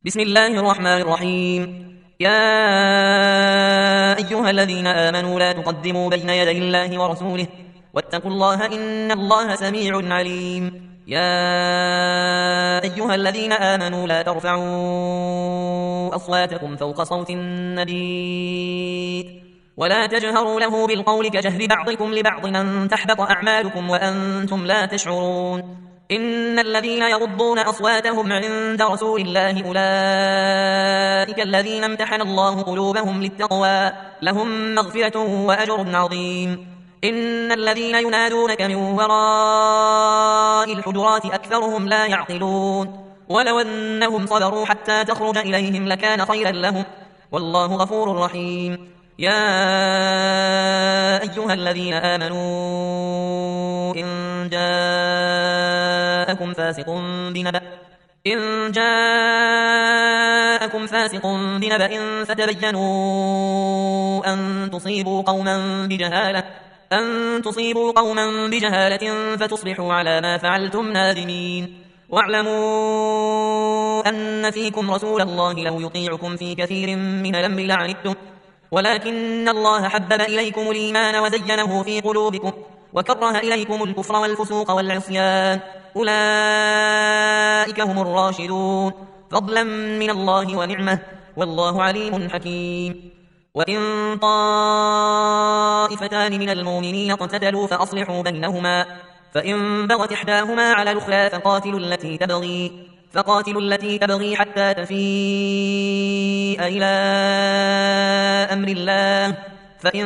بسم الله الرحمن الرحيم. يا أيها الذين آمنوا لا تقدموا بين يدي الله ورسوله واتقوا الله إن الله سميع عليم. يا أيها الذين آمنوا لا ترفعوا أصواتكم فوق صوت النبي ولا تجهروا له بالقول كجهر بعضكم لبعض أن تحبط أعمالكم وأنتم لا تشعرون. إن الذين يغضون أصواتهم عند رسول الله أولئك الذين امتحن الله قلوبهم للتقوى لهم مغفرة وأجر عظيم. إن الذين ينادونك من وراء الحجرات أكثرهم لا يعقلون ولو أنهم صبروا حتى تخرج إليهم لكان خيرا لهم والله غفور رحيم. يا أيها الذين آمنوا إن جاءكم فاسق بنبأ فتبينوا أن تصيبوا قوما بجهالة فتصبحوا على ما فعلتم نادمين. واعلموا أن فيكم رسول الله لو يطيعكم في كثير من الأمر لعنتم ولكن الله حبب إليكم الإيمان وزينه في قلوبكم وكره إليكم الكفر والفسوق والعصيان أولئك هم الراشدون فضلا من الله ونعمة والله عليم حكيم. وإن طائفتان من المؤمنين اقتتلوا فأصلحوا بينهما فإن بغت إحداهما على الأخرى فقاتلوا التي تبغي حتى تفيء إلى أمر الله فإن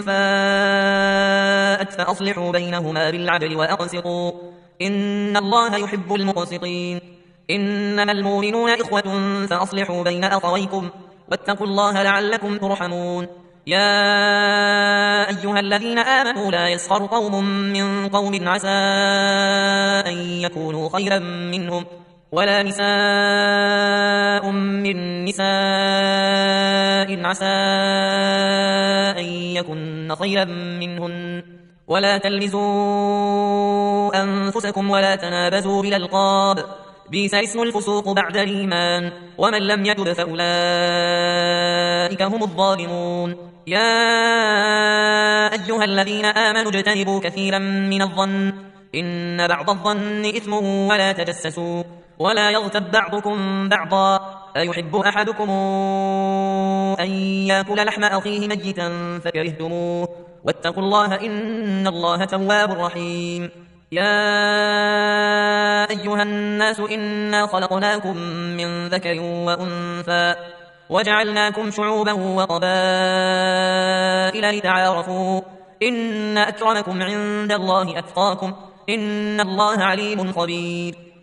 فاءت فأصلحوا بينهما بالعدل وأقسطوا إن الله يحب المقسطين. إنما المؤمنون إخوة فأصلحوا بين أخويكم واتقوا الله لعلكم ترحمون. يا أيها الذين آمنوا لا يسخر قوم من قوم عسى أن يكونوا خيرا منهم ولا نساء من نساء عسى أن يكن خيرا منهن ولا تلمزوا أنفسكم ولا تنابزوا بالألقاب بئس اسم الفسوق بعد الإيمان ومن لم يتب فأولئك هم الظالمون. يا أيها الذين آمنوا اجتنبوا كثيرا من الظن إن بعض الظن إثم ولا تجسسوا ولا يغتب بعضكم بعضا أيحب أحدكم أن يأكل لحم أخيه ميتا فكرهتموه واتقوا الله إن الله تواب رحيم. يا أيها الناس إنا خلقناكم من ذكر وأنثى وجعلناكم شعوبا وقبائل لتعارفوا إن أكرمكم عند الله أتقاكم إن الله عليم خبير.